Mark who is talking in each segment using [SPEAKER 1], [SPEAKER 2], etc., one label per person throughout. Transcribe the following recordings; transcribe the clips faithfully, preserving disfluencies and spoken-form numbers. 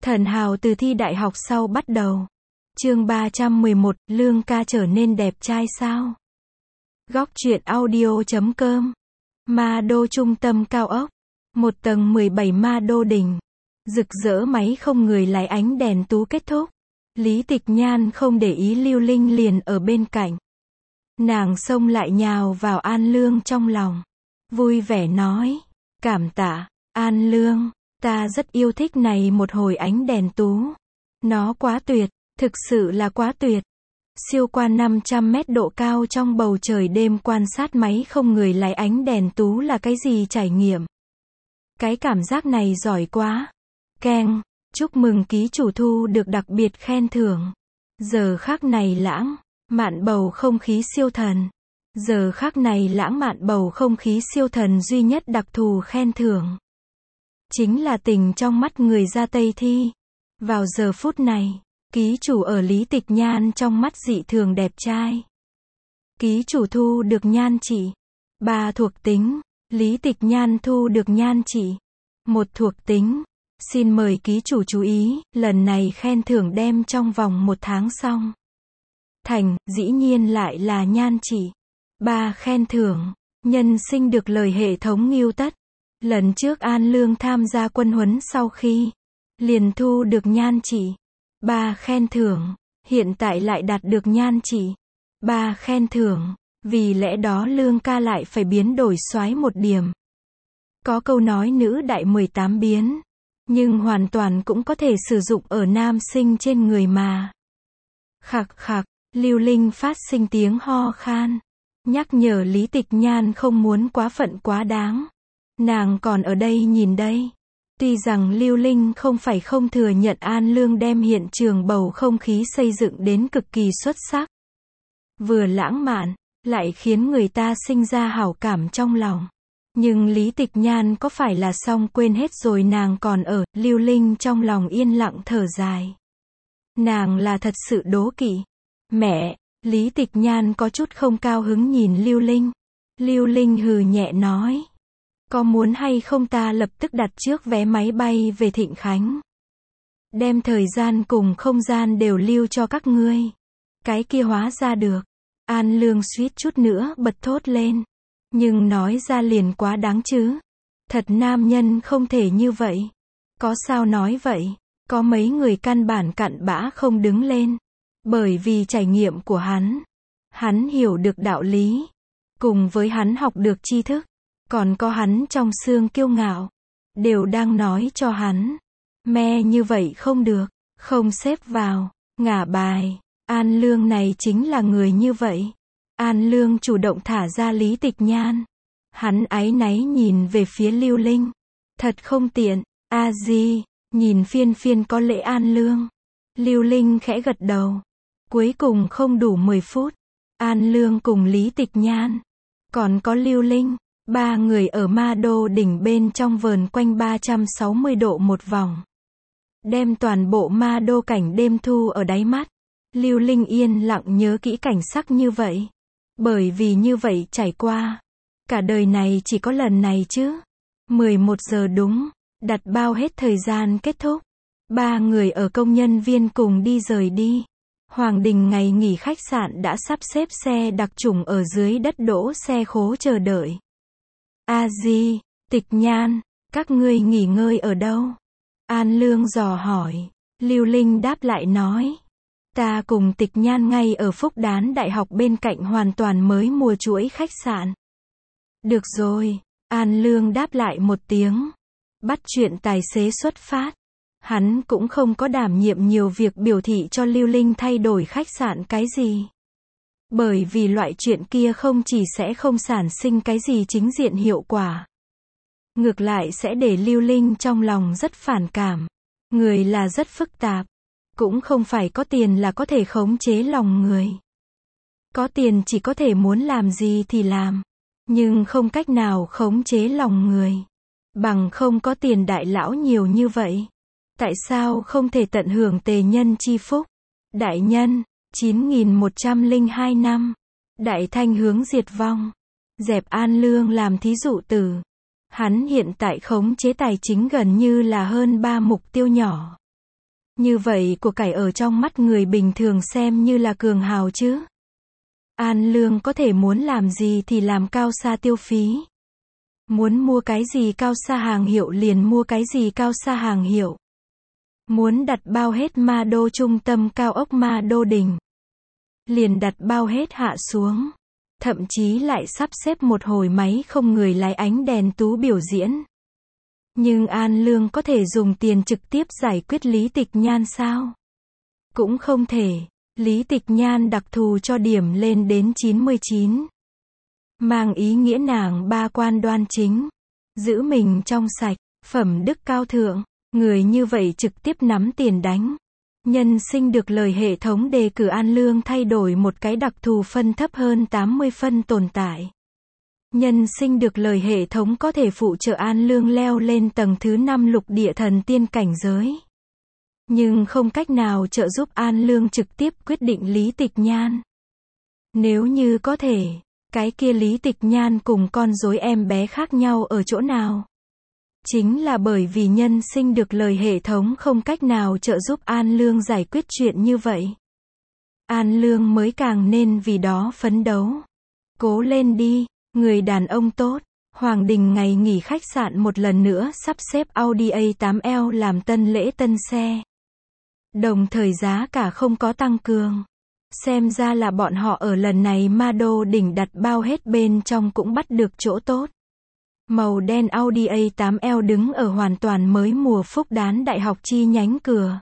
[SPEAKER 1] Thần hào từ thi đại học sau bắt đầu. Chương ba trăm mười một, Lương ca trở nên đẹp trai sao? Góc truyện audio chấm com. Ma Đô trung tâm cao ốc. Một tầng mười bảy Ma Đô đỉnh. Rực rỡ máy không người lái ánh đèn tú kết thúc. Lý Tịch Nhan không để ý Lưu Linh liền ở bên cạnh. Nàng xông lại nhào vào An Lương trong lòng. Vui vẻ nói. Cảm tạ, An Lương. Ta rất yêu thích này một hồi ánh đèn tú. Nó quá tuyệt, thực sự là quá tuyệt. Siêu qua năm trăm mét độ cao trong bầu trời đêm quan sát máy không người lái ánh đèn tú là cái gì trải nghiệm. Cái cảm giác này giỏi quá. Keng, chúc mừng ký chủ thu được đặc biệt khen thưởng. Giờ khắc này lãng mạn bầu không khí siêu thần. Giờ khắc này lãng mạn bầu không khí siêu thần duy nhất đặc thù khen thưởng. Chính là tình trong mắt người da Tây Thi. Vào giờ phút này, ký chủ ở Lý Tịch Nhan trong mắt dị thường đẹp trai. Ký chủ thu được nhan trị. Ba thuộc tính. Lý Tịch Nhan thu được nhan trị. Một thuộc tính. Xin mời ký chủ chú ý, lần này khen thưởng đem trong vòng một tháng xong. Thành, dĩ nhiên lại là nhan trị. Ba khen thưởng. Nhân sinh được lời hệ thống nghiêu tất. Lần trước An Lương tham gia quân huấn sau khi liền thu được nhan trị. Ba khen thưởng. Hiện tại lại đạt được nhan trị. Ba khen thưởng. Vì lẽ đó Lương ca lại phải biến đổi soái một điểm. Có câu nói nữ đại mười tám biến. Nhưng hoàn toàn cũng có thể sử dụng ở nam sinh trên người mà. Khạc khạc, Lưu Linh phát sinh tiếng ho khan. Nhắc nhở Lý Tịch Nhan không muốn quá phận quá đáng. Nàng còn ở đây nhìn đây. Tuy rằng Lưu Linh không phải không thừa nhận An Lương đem hiện trường bầu không khí xây dựng đến cực kỳ xuất sắc. Vừa lãng mạn, lại khiến người ta sinh ra hảo cảm trong lòng. Nhưng Lý Tịch Nhan có phải là xong quên hết rồi nàng còn ở, Lưu Linh trong lòng yên lặng thở dài. Nàng là thật sự đố kỵ. Mẹ, Lý Tịch Nhan có chút không cao hứng nhìn Lưu Linh. Lưu Linh hừ nhẹ nói. Có muốn hay không ta lập tức đặt trước vé máy bay về Thịnh Khánh. Đem thời gian cùng không gian đều lưu cho các ngươi. Cái kia hóa ra được. An Lương suýt chút nữa bật thốt lên. Nhưng nói ra liền quá đáng chứ. Thật nam nhân không thể như vậy. Có sao nói vậy? Có mấy người căn bản cặn bã không đứng lên. Bởi vì trải nghiệm của hắn. Hắn hiểu được đạo lý. Cùng với hắn học được tri thức. Còn có hắn trong xương kiêu ngạo. Đều đang nói cho hắn. Me như vậy không được. Không xếp vào. Ngả bài. An Lương này chính là người như vậy. An Lương chủ động thả ra Lý Tịch Nhan. Hắn áy náy nhìn về phía Lưu Linh. Thật không tiện. A Di, nhìn phiên phiên có lễ An Lương. Lưu Linh khẽ gật đầu. Cuối cùng không đủ mười phút. An Lương cùng Lý Tịch Nhan. Còn có Lưu Linh. Ba người ở Ma Đô đỉnh bên trong vờn quanh ba trăm sáu mươi độ một vòng. Đem toàn bộ Ma Đô cảnh đêm thu ở đáy mắt. Lưu Linh yên lặng nhớ kỹ cảnh sắc như vậy. Bởi vì như vậy trải qua. Cả đời này chỉ có lần này chứ. mười một giờ đúng. Đặt bao hết thời gian kết thúc. Ba người ở công nhân viên cùng đi rời đi. Hoàng Đình ngày nghỉ khách sạn đã sắp xếp xe đặc trùng ở dưới đất đỗ xe khố chờ đợi. A Di, Tịch Nhan, các ngươi nghỉ ngơi ở đâu? An Lương dò hỏi. Lưu Linh đáp lại nói. Ta cùng Tịch Nhan ngay ở Phúc Đán Đại học bên cạnh hoàn toàn mới mua chuỗi khách sạn. Được rồi, An Lương đáp lại một tiếng. Bắt chuyện tài xế xuất phát. Hắn cũng không có đảm nhiệm nhiều việc biểu thị cho Lưu Linh thay đổi khách sạn cái gì. Bởi vì loại chuyện kia không chỉ sẽ không sản sinh cái gì chính diện hiệu quả. Ngược lại sẽ để Lưu Linh trong lòng rất phản cảm. Người là rất phức tạp. Cũng không phải có tiền là có thể khống chế lòng người. Có tiền chỉ có thể muốn làm gì thì làm. Nhưng không cách nào khống chế lòng người. Bằng không có tiền đại lão nhiều như vậy. Tại sao không thể tận hưởng tề nhân chi phúc? Đại nhân, chín nghìn một trăm lẻ hai năm. Đại thanh hướng diệt vong. Dẹp An Lương làm thí dụ tử. Hắn hiện tại khống chế tài chính gần như là hơn ba mục tiêu nhỏ. Như vậy của cải ở trong mắt người bình thường xem như là cường hào chứ. An Lương có thể muốn làm gì thì làm, cao xa tiêu phí. Muốn mua cái gì cao xa hàng hiệu liền mua cái gì cao xa hàng hiệu. Muốn đặt bao hết Ma Đô trung tâm cao ốc Ma Đô đỉnh, liền đặt bao hết hạ xuống. Thậm chí lại sắp xếp một hồi máy không người lái ánh đèn tú biểu diễn. Nhưng An Lương có thể dùng tiền trực tiếp giải quyết Lý Tịch Nhan sao? Cũng không thể. Lý Tịch Nhan đặc thù cho điểm lên đến chín mươi chín. Mang ý nghĩa nàng ba quan đoan chính, giữ mình trong sạch, phẩm đức cao thượng. Người như vậy trực tiếp nắm tiền đánh. Nhân sinh được lời hệ thống đề cử An Lương thay đổi một cái đặc thù phân thấp hơn tám mươi phân tồn tại. Nhân sinh được lời hệ thống có thể phụ trợ An Lương leo lên tầng thứ năm lục địa thần tiên cảnh giới. Nhưng không cách nào trợ giúp An Lương trực tiếp quyết định Lý Tịch Nhan. Nếu như có thể, cái kia Lý Tịch Nhan cùng con rối em bé khác nhau ở chỗ nào? Chính là bởi vì nhân sinh được lời hệ thống không cách nào trợ giúp An Lương giải quyết chuyện như vậy. An Lương mới càng nên vì đó phấn đấu. Cố lên đi, người đàn ông tốt. Hoàng Đình ngày nghỉ khách sạn một lần nữa sắp xếp Audi A tám L làm tân lễ tân xe. Đồng thời giá cả không có tăng cường. Xem ra là bọn họ ở lần này Ma Đô đỉnh đặt bao hết bên trong cũng bắt được chỗ tốt. Màu đen Audi A tám L đứng ở hoàn toàn mới mùa Phúc Đán Đại học chi nhánh cửa.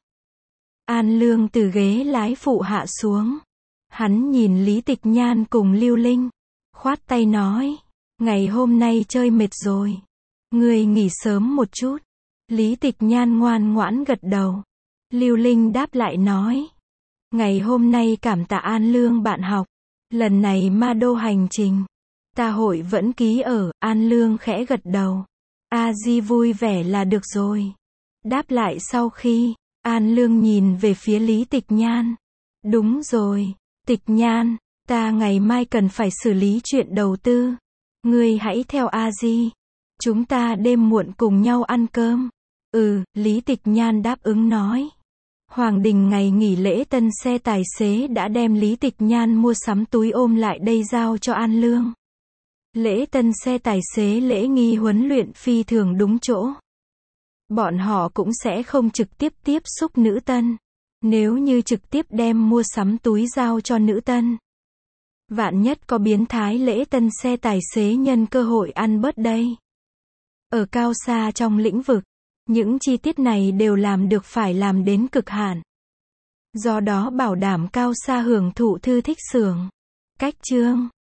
[SPEAKER 1] An Lương từ ghế lái phụ hạ xuống. Hắn nhìn Lý Tịch Nhan cùng Lưu Linh. Khoát tay nói. Ngày hôm nay chơi mệt rồi. Ngươi nghỉ sớm một chút. Lý Tịch Nhan ngoan ngoãn gật đầu. Lưu Linh đáp lại nói. Ngày hôm nay cảm tạ An Lương bạn học. Lần này Ma Đô hành trình. Ta hội vẫn ký ở, An Lương khẽ gật đầu. A Di vui vẻ là được rồi. Đáp lại sau khi, An Lương nhìn về phía Lý Tịch Nhan. Đúng rồi, Tịch Nhan, ta ngày mai cần phải xử lý chuyện đầu tư. Ngươi hãy theo A Di. Chúng ta đêm muộn cùng nhau ăn cơm. Ừ, Lý Tịch Nhan đáp ứng nói. Hoàng Đình ngày nghỉ lễ tân xe tài xế đã đem Lý Tịch Nhan mua sắm túi ôm lại đây giao cho An Lương. Lễ tân xe tài xế lễ nghi huấn luyện phi thường đúng chỗ. Bọn họ cũng sẽ không trực tiếp tiếp xúc nữ tân. Nếu như trực tiếp đem mua sắm túi giao cho nữ tân, vạn nhất có biến thái lễ tân xe tài xế nhân cơ hội ăn bớt đây. Ở cao xa trong lĩnh vực, những chi tiết này đều làm được phải làm đến cực hạn. Do đó bảo đảm cao xa hưởng thụ thư thích xưởng. Cách chương